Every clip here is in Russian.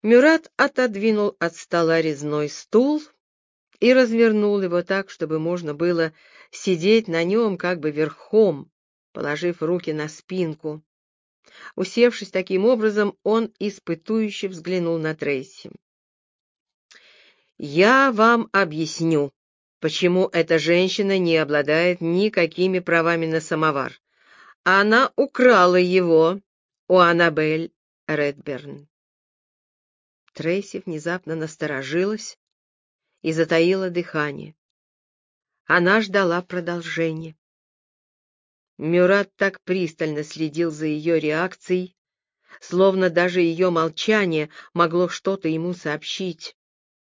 Мюрат отодвинул от стола резной стул и развернул его так, чтобы можно было сидеть на нем как бы верхом, положив руки на спинку. Усевшись таким образом, он испытующе взглянул на Трейси. «Я вам объясню, почему эта женщина не обладает никакими правами на самовар. Она украла его у Аннабель Редберн». Трейси внезапно насторожилась и затаила дыхание. Она ждала продолжения. Мюрат так пристально следил за ее реакцией, словно даже ее молчание могло что-то ему сообщить.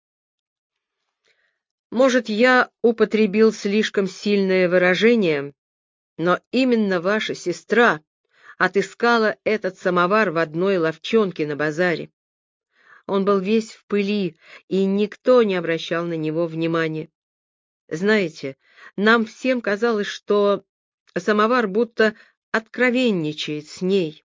«Может, я употребил слишком сильное выражение, но именно ваша сестра отыскала этот самовар в одной лавчонке на базаре. Он был весь в пыли, и никто не обращал на него внимания. Знаете, нам всем казалось, что самовар будто откровенничает с ней.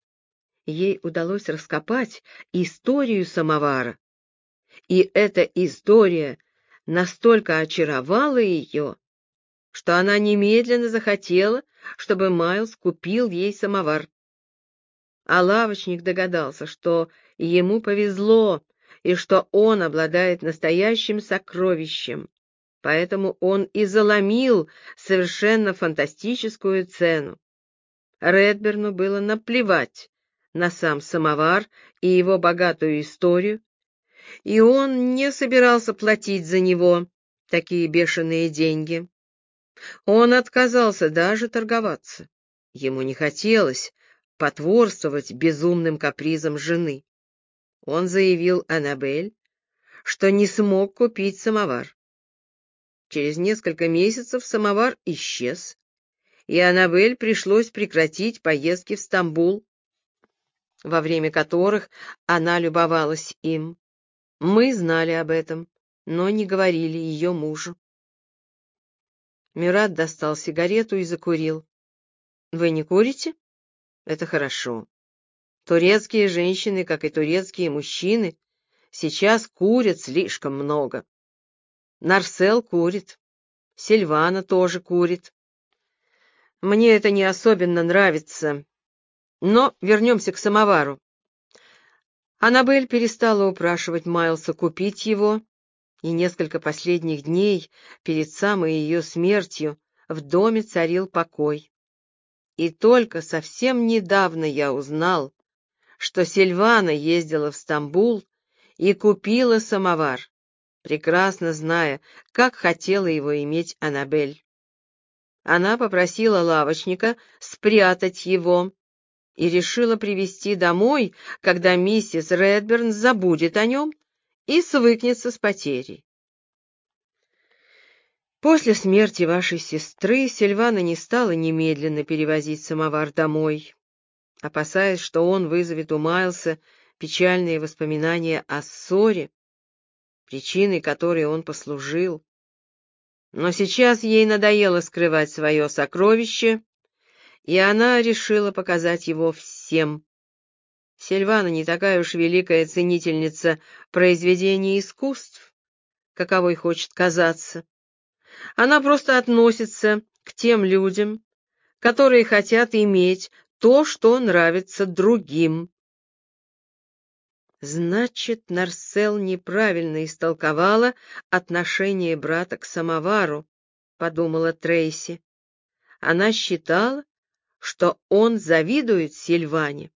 Ей удалось раскопать историю самовара, и эта история настолько очаровала ее, что она немедленно захотела, чтобы Майлз купил ей самовар. А лавочник догадался, что ему повезло и что он обладает настоящим сокровищем, поэтому он и заломил совершенно фантастическую цену. Редберну было наплевать на сам самовар и его богатую историю, и он не собирался платить за него такие бешеные деньги. Он отказался даже торговаться. Ему не хотелось потворствовать безумным капризам жены. Он заявил Аннабель, что не смог купить самовар. Через несколько месяцев самовар исчез, и Аннабель пришлось прекратить поездки в Стамбул, во время которых она любовалась им. Мы знали об этом, но не говорили ее мужу. Мюрат достал сигарету и закурил. «Вы не курите? Это хорошо. Турецкие женщины, как и турецкие мужчины, сейчас курят слишком много. Нарсел курит, Сильвана тоже курит. Мне это не особенно нравится. Но вернемся к самовару. Аннабель перестала упрашивать Майлса купить его, и несколько последних дней перед самой ее смертью в доме царил покой. И только совсем недавно я узнал, что Сильвана ездила в Стамбул и купила самовар, прекрасно зная, как хотела его иметь Аннабель. Она попросила лавочника спрятать его и решила привезти домой, когда миссис Редберн забудет о нем и свыкнется с потерей. После смерти вашей сестры Сильвана не стала немедленно перевозить самовар домой, опасаясь, что он вызовет у Майлса печальные воспоминания о ссоре, причиной которой он послужил. Но сейчас ей надоело скрывать свое сокровище, и она решила показать его всем. Сильвана не такая уж великая ценительница произведений искусств, каковой хочет казаться. Она просто относится к тем людям, которые хотят иметь то, что нравится другим. Значит, Нарсел неправильно истолковала отношение брата к самовару, подумала Трейси. Она считала, что он завидует Сильване.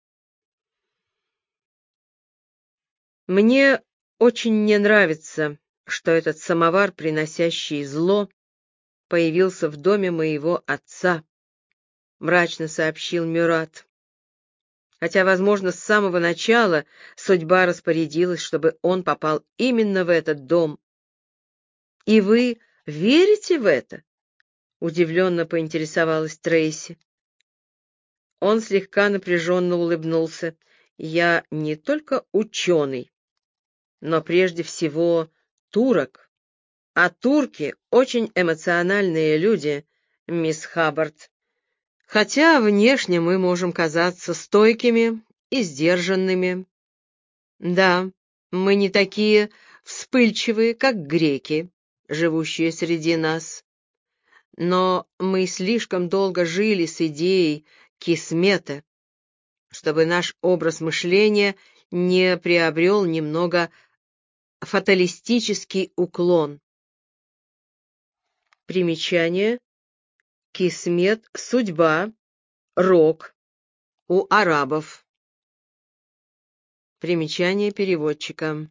Мне очень не нравится, что этот самовар, приносящий зло, появился в доме моего отца, мрачно сообщил Мюрат. Хотя, возможно, с самого начала судьба распорядилась, чтобы он попал именно в этот дом. И вы верите в это? Удивленно поинтересовалась Трейси. Он слегка напряженно улыбнулся. Я не только ученый, но прежде всего турок. А турки очень эмоциональные люди, мисс Хаббард. Хотя внешне мы можем казаться стойкими и сдержанными. Да, мы не такие вспыльчивые, как греки, живущие среди нас, но мы слишком долго жили с идеей кисмета, чтобы наш образ мышления не приобрел немного фаталистический уклон. Примечание. Кисмет — судьба, рок у арабов. Примечание переводчика.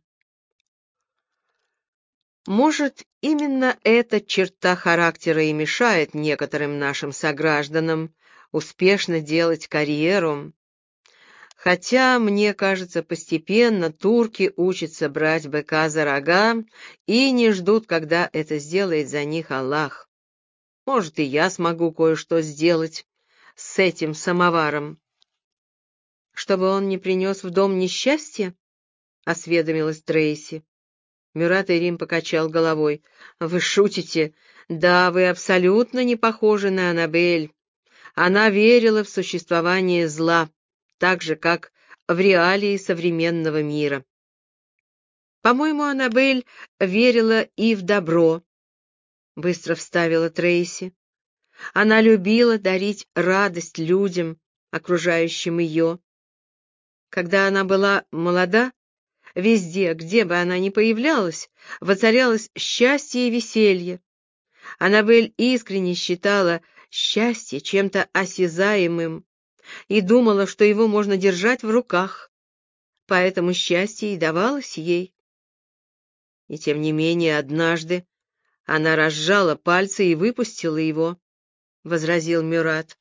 Может, именно эта черта характера и мешает некоторым нашим согражданам успешно делать карьеру, хотя, мне кажется, постепенно турки учатся брать быка за рога и не ждут, когда это сделает за них Аллах. Может, и я смогу кое-что сделать с этим самоваром. Чтобы он не принес в дом несчастья? — осведомилась Трейси. Мюрат Эрим покачал головой. «Вы шутите? Да, вы абсолютно не похожи на Аннабель. Она верила в существование зла, так же, как в реалии современного мира. По-моему, Аннабель верила и в добро», — быстро вставила Трейси. «Она любила дарить радость людям, окружающим ее. Когда она была молода, везде, где бы она ни появлялась, воцарялось счастье и веселье. Аннабель искренне считала счастье чем-то осязаемым и думала, что его можно держать в руках, поэтому счастье и давалось ей. И тем не менее однажды она разжала пальцы и выпустила его, — возразил Мюрат.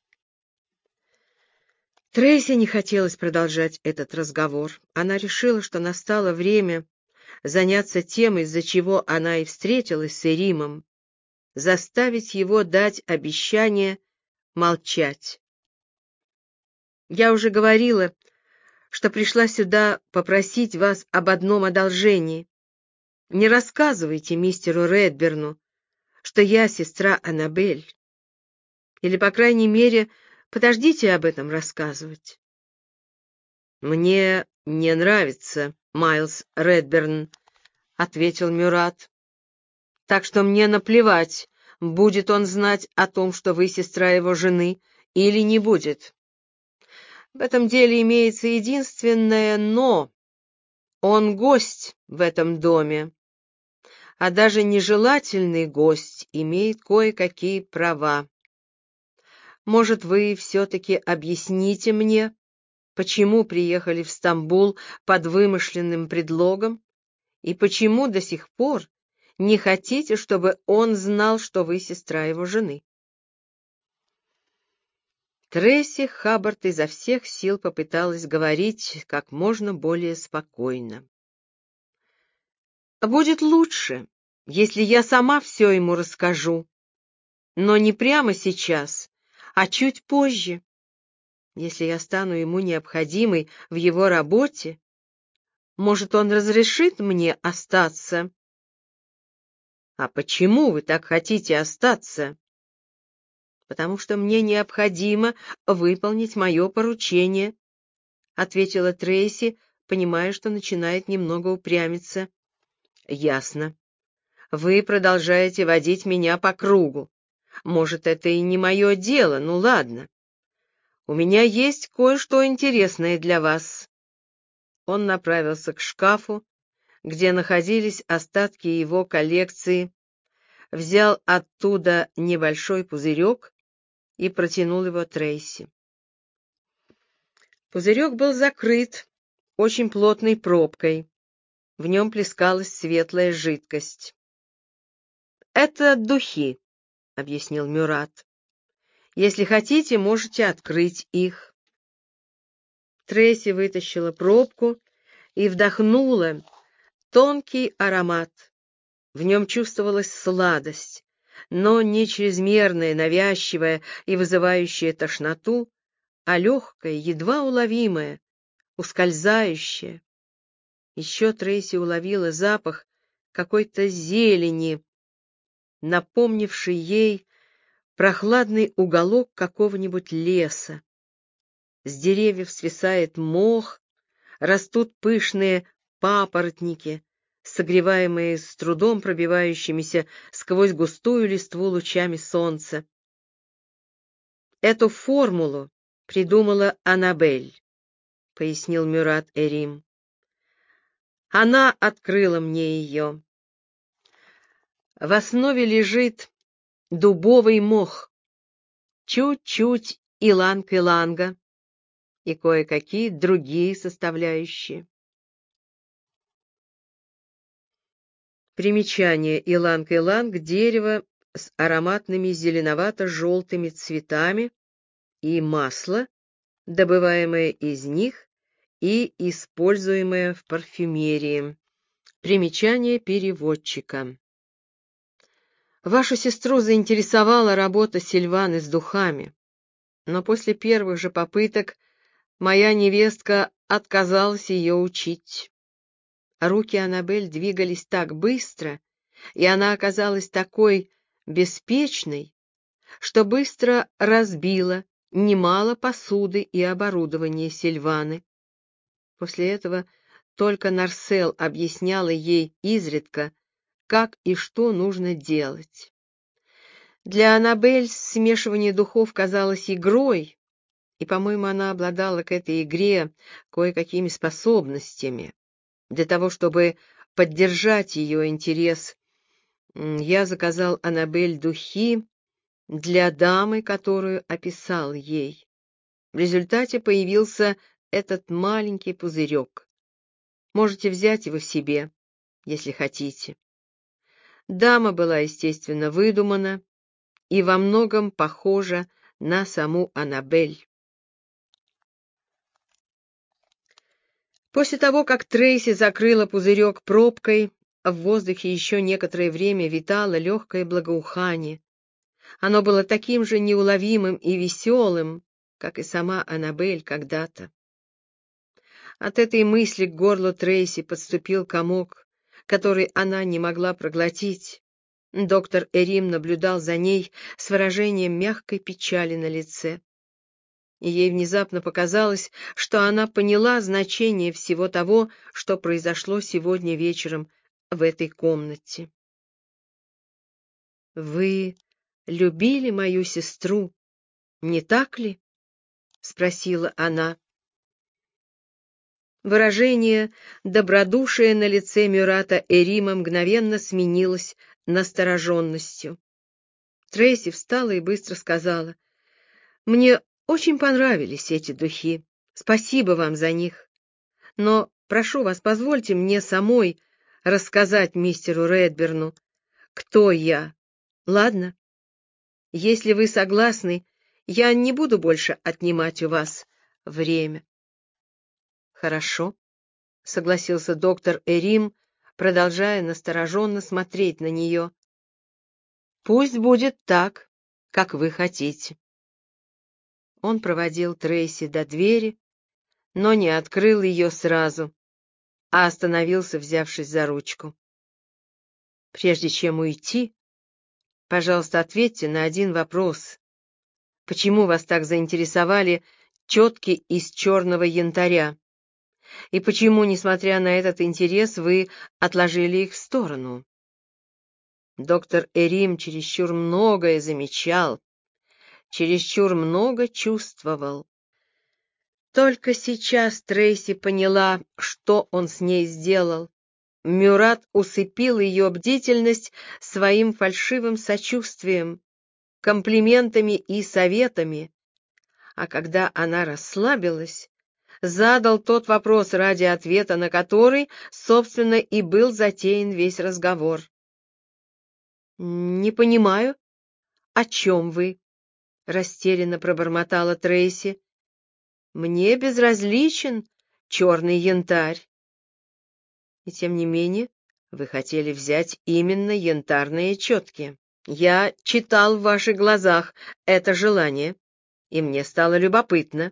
Трейси не хотелось продолжать этот разговор. Она решила, что настало время заняться тем, из-за чего она и встретилась с Эримом, заставить его дать обещание молчать. «Я уже говорила, что пришла сюда попросить вас об одном одолжении. Не рассказывайте мистеру Редберну, что я сестра Аннабель. Или, по крайней мере, подождите об этом рассказывать». «Мне не нравится Майлз Редберн», — ответил Мюрат. «Так что мне наплевать, будет он знать о том, что вы сестра его жены, или не будет. В этом деле имеется единственное «но». Он гость в этом доме, а даже нежелательный гость имеет кое-какие права. Может, вы все-таки объясните мне, почему приехали в Стамбул под вымышленным предлогом, и почему до сих пор не хотите, чтобы он знал, что вы сестра его жены?» Трейси Хаббард изо всех сил попыталась говорить как можно более спокойно. «Будет лучше, если я сама все ему расскажу, но не прямо сейчас, а чуть позже. Если я стану ему необходимой в его работе, может, он разрешит мне остаться?» «А почему вы так хотите остаться?» «Потому что мне необходимо выполнить мое поручение», — ответила Трейси, понимая, что начинает немного упрямиться. «Ясно. Вы продолжаете водить меня по кругу. Может, это и не мое дело, ну ладно. У меня есть кое-что интересное для вас». Он направился к шкафу, где находились остатки его коллекции, взял оттуда небольшой пузырек и протянул его Трейси. Пузырек был закрыт очень плотной пробкой. В нем плескалась светлая жидкость. «Это духи», — объяснил Мюрат. «Если хотите, можете открыть их». Трейси вытащила пробку и вдохнула тонкий аромат. В нем чувствовалась сладость, но не чрезмерная, навязчивая и вызывающая тошноту, а легкая, едва уловимая, ускользающая. Еще Трейси уловила запах какой-то зелени, напомнивший ей прохладный уголок какого-нибудь леса. С деревьев свисает мох, растут пышные папоротники, согреваемые с трудом пробивающимися сквозь густую листву лучами солнца. «Эту формулу придумала Аннабель», — пояснил Мюрат Эрим. «Она открыла мне ее. В основе лежит дубовый мох, чуть-чуть иланг-иланга и кое-какие другие составляющие». Примечание: иланг-иланг — дерево с ароматными зеленовато-желтыми цветами, и масло, добываемое из них и используемое в парфюмерии. Примечание переводчика. Вашу сестру заинтересовала работа Сильваны с духами, но после первых же попыток моя невестка отказалась ее учить. Руки Аннабель двигались так быстро, и она оказалась такой беспечной, что быстро разбила немало посуды и оборудования Сильваны. После этого только Нарсел объясняла ей изредка, как и что нужно делать. Для Аннабель смешивание духов казалось игрой, и, по-моему, она обладала к этой игре кое-какими способностями. Для того, чтобы поддержать ее интерес, я заказал Аннабель духи для дамы, которую описал ей. В результате появился этот маленький пузырек. Можете взять его себе, если хотите. Дама была, естественно, выдумана и во многом похожа на саму Аннабель. После того, как Трейси закрыла пузырек пробкой, в воздухе еще некоторое время витало легкое благоухание. Оно было таким же неуловимым и веселым, как и сама Аннабель когда-то. От этой мысли к горлу Трейси подступил комок, который она не могла проглотить. Доктор Эрим наблюдал за ней с выражением мягкой печали на лице. И ей внезапно показалось, что она поняла значение всего того, что произошло сегодня вечером в этой комнате. «Вы любили мою сестру, не так ли?» — спросила она. Выражение добродушия на лице Мюрата Эрима мгновенно сменилось настороженностью. Трейси встала и быстро сказала: «Мне очень понравились эти духи. Спасибо вам за них. Но, прошу вас, позвольте мне самой рассказать мистеру Редберну, кто я. Ладно? Если вы согласны, я не буду больше отнимать у вас время». «Хорошо», — согласился доктор Эрим, продолжая настороженно смотреть на нее. «Пусть будет так, как вы хотите». Он проводил Трейси до двери, но не открыл ее сразу, а остановился, взявшись за ручку. «Прежде чем уйти, пожалуйста, ответьте на один вопрос. Почему вас так заинтересовали четки из черного янтаря? И почему, несмотря на этот интерес, вы отложили их в сторону?» Доктор Эрим чересчур многое замечал, чересчур много чувствовал. Только сейчас Трейси поняла, что он с ней сделал. Мюрат усыпил ее бдительность своим фальшивым сочувствием, комплиментами и советами, а когда она расслабилась, задал тот вопрос, ради ответа на который, собственно, и был затеян весь разговор. «Не понимаю, о чем вы?» — растерянно пробормотала Трейси. «Мне безразличен черный янтарь». «И тем не менее вы хотели взять именно янтарные четки. Я читал в ваших глазах это желание, и мне стало любопытно».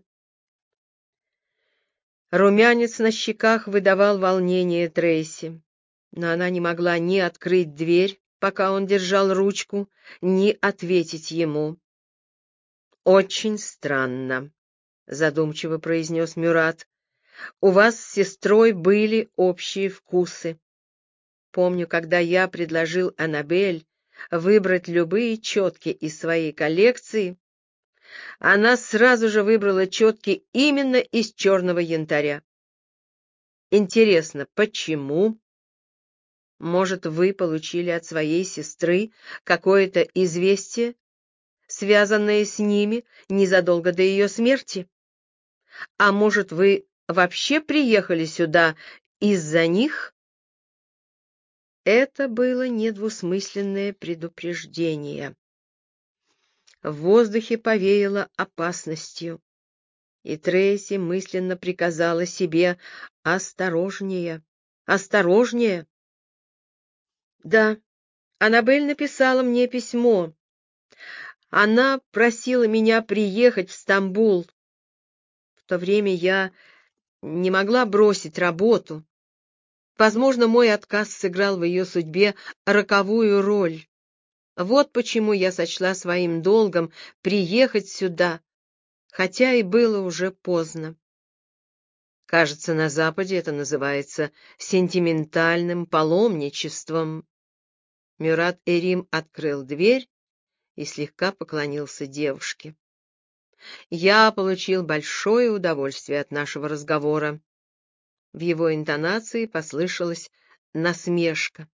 Румянец на щеках выдавал волнение Трейси, но она не могла ни открыть дверь, пока он держал ручку, ни ответить ему. «Очень странно», — задумчиво произнес Мюрат. У вас с сестрой были общие вкусы. Помню, когда я предложил Аннабель выбрать любые четки из своей коллекции, она сразу же выбрала четки именно из черного янтаря. Интересно, почему? Может, вы получили от своей сестры какое-то известие, связанное с ними незадолго до ее смерти? А может, вы вообще приехали сюда из-за них? Это было недвусмысленное предупреждение. В воздухе повеяло опасностью, и Трейси мысленно приказала себе: осторожнее, осторожнее. Да, Аннабель написала мне письмо. Она просила меня приехать в Стамбул. В то время я не могла бросить работу. Возможно, мой отказ сыграл в ее судьбе роковую роль. Вот почему я сочла своим долгом приехать сюда, хотя и было уже поздно. Кажется, на Западе это называется сентиментальным паломничеством. Мюрат-Эрим открыл дверь и слегка поклонился девушке. Я получил большое удовольствие от нашего разговора. В его интонации послышалась насмешка.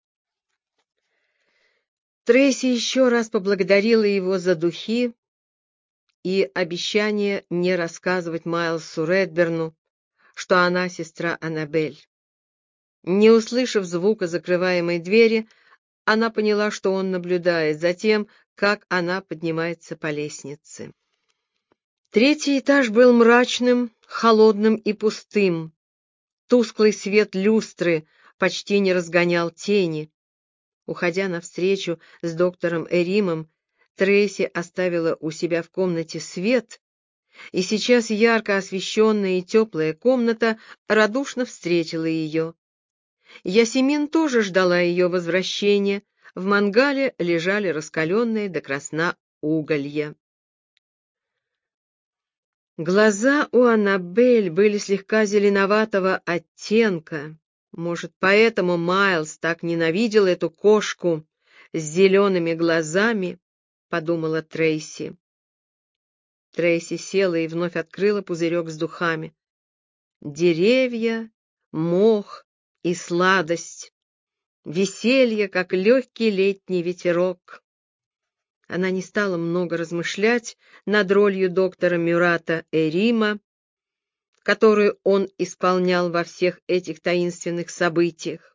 Трейси еще раз поблагодарила его за духи и обещание не рассказывать Майлсу Редберну, что она сестра Аннабель. Не услышав звука закрываемой двери, она поняла, что он наблюдает за тем, как она поднимается по лестнице. Третий этаж был мрачным, холодным и пустым. Тусклый свет люстры почти не разгонял тени. Уходя навстречу с доктором Эримом, Трейси оставила у себя в комнате свет, и сейчас ярко освещенная и теплая комната радушно встретила ее. Ясемин тоже ждала ее возвращения. В мангале лежали раскаленные до красна уголья. Глаза у Аннабель были слегка зеленоватого оттенка. Может, поэтому Майлз так ненавидел эту кошку с зелеными глазами, подумала Трейси. Трейси села и вновь открыла пузырек с духами. Деревья, мох и сладость. Веселье, как легкий летний ветерок. Она не стала много размышлять над ролью доктора Мюрата Эрима, которую он исполнял во всех этих таинственных событиях.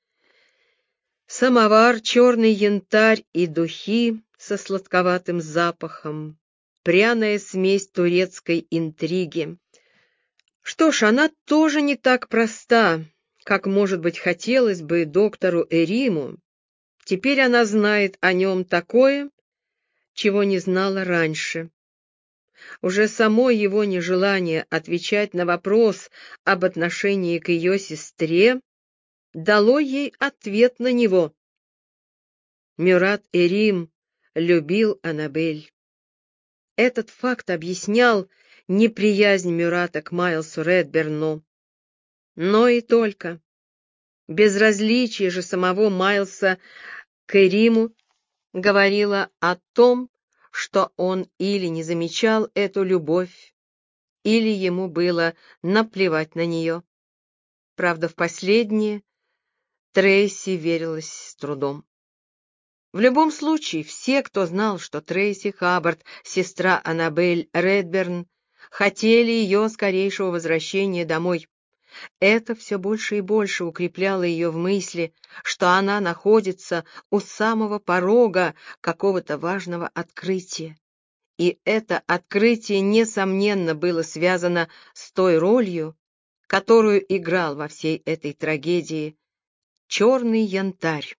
Самовар, черный янтарь и духи со сладковатым запахом, пряная смесь турецкой интриги. Что ж, она тоже не так проста, как, может быть, хотелось бы доктору Эриму. Теперь она знает о нем такое, чего не знала раньше. Уже само его нежелание отвечать на вопрос об отношении к ее сестре дало ей ответ на него. Мюрат-Эрим любил Аннабель. Этот факт объяснял неприязнь Мюрата к Майлсу Редберну. Но и только. Безразличие же самого Майлса к Эриму говорило о том, что он или не замечал эту любовь, или ему было наплевать на нее. Правда, в последнее Трейси верилась с трудом. В любом случае, все, кто знал, что Трейси Хаббард, сестра Аннабель Редберн, хотели ее скорейшего возвращения домой. Это все больше и больше укрепляло ее в мысли, что она находится у самого порога какого-то важного открытия. И это открытие, несомненно, было связано с той ролью, которую играл во всей этой трагедии черный янтарь.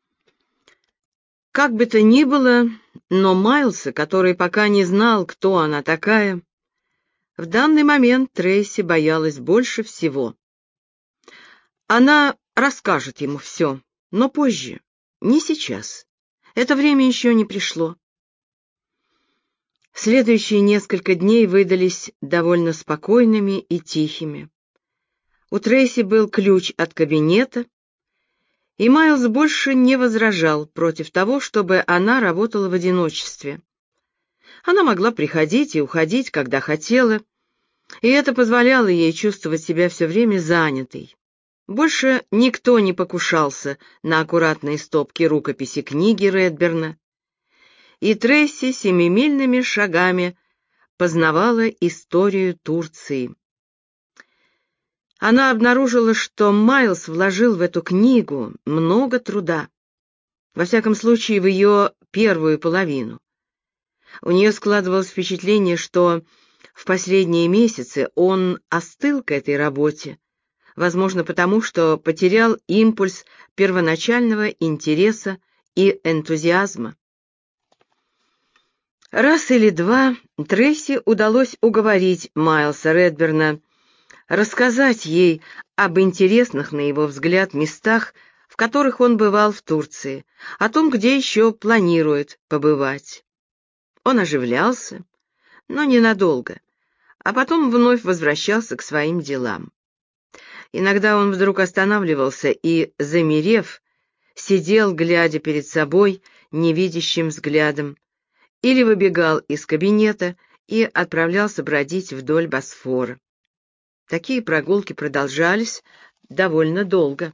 Как бы то ни было, но Майлса, который пока не знал, кто она такая, в данный момент Трейси боялась больше всего. Она расскажет ему все, но позже, не сейчас. Это время еще не пришло. Следующие несколько дней выдались довольно спокойными и тихими. У Трейси был ключ от кабинета, и Майлз больше не возражал против того, чтобы она работала в одиночестве. Она могла приходить и уходить, когда хотела, и это позволяло ей чувствовать себя все время занятой. Больше никто не покушался на аккуратные стопки рукописи книги Редберна, и Трейси семимильными шагами познавала историю Турции. Она обнаружила, что Майлз вложил в эту книгу много труда, во всяком случае в ее первую половину. У нее складывалось впечатление, что в последние месяцы он остыл к этой работе, возможно, потому что потерял импульс первоначального интереса и энтузиазма. Раз или два Трейси удалось уговорить Майлса Редберна рассказать ей об интересных, на его взгляд, местах, в которых он бывал в Турции, о том, где еще планирует побывать. Он оживлялся, но ненадолго, а потом вновь возвращался к своим делам. Иногда он вдруг останавливался и, замерев, сидел, глядя перед собой невидящим взглядом, или выбегал из кабинета и отправлялся бродить вдоль Босфора. Такие прогулки продолжались довольно долго.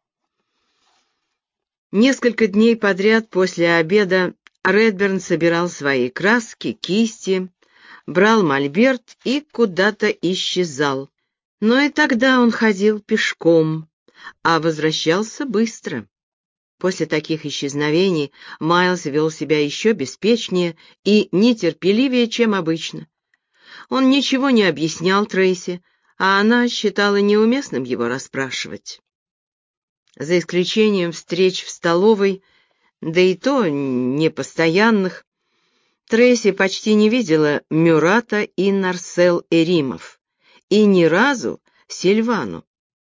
Несколько дней подряд после обеда Редберн собирал свои краски, кисти, брал мольберт и куда-то исчезал. Но и тогда он ходил пешком, а возвращался быстро. После таких исчезновений Майлз вел себя еще беспечнее и нетерпеливее, чем обычно. Он ничего не объяснял Трейси, а она считала неуместным его расспрашивать. За исключением встреч в столовой, да и то непостоянных, Трейси почти не видела Мюрата и Нарсел Эримов, и ни разу Сильвану.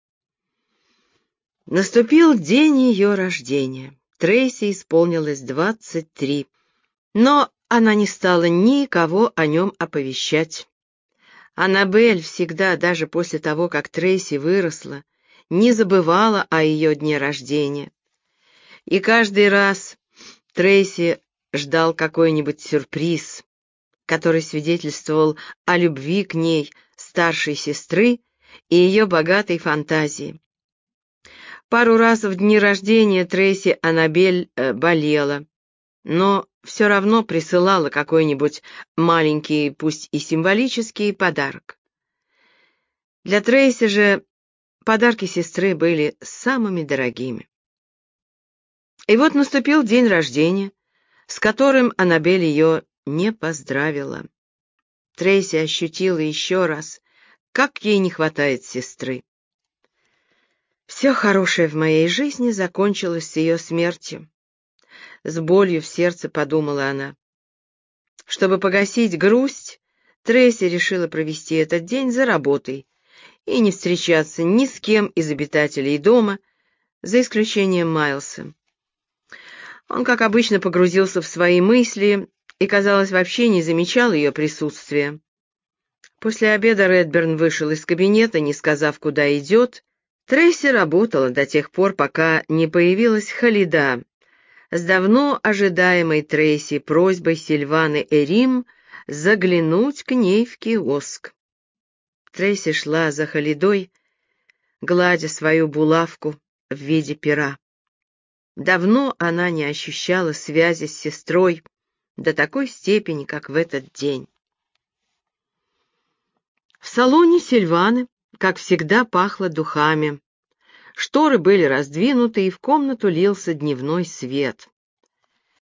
Наступил день ее рождения. Трейси исполнилось 23, но она не стала никого о нем оповещать. Аннабель всегда, даже после того, как Трейси выросла, не забывала о ее дне рождения. И каждый раз Трейси ждал какой-нибудь сюрприз, который свидетельствовал о любви к ней старшей сестры и ее богатой фантазии. Пару раз в дни рождения Трейси Аннабель болела, но все равно присылала какой-нибудь маленький, пусть и символический, подарок. Для Трейси же подарки сестры были самыми дорогими. И вот наступил день рождения, с которым Аннабель ее не поздравила. Трейси ощутила еще раз, как ей не хватает сестры. Все хорошее в моей жизни закончилось с ее смертью. С болью в сердце подумала она. Чтобы погасить грусть, Трейси решила провести этот день за работой и не встречаться ни с кем из обитателей дома, за исключением Майлса. Он, как обычно, погрузился в свои мысли и, казалось, вообще не замечал ее присутствия. После обеда Редберн вышел из кабинета, не сказав, куда идет. Трейси работала до тех пор, пока не появилась Халида с давно ожидаемой Трейси просьбой Сильваны Эрим заглянуть к ней в киоск. Трейси шла за Халидой, гладя свою булавку в виде пера. Давно она не ощущала связи с сестрой до такой степени, как в этот день. В салоне Сильваны, как всегда, пахло духами. Шторы были раздвинуты, и в комнату лился дневной свет.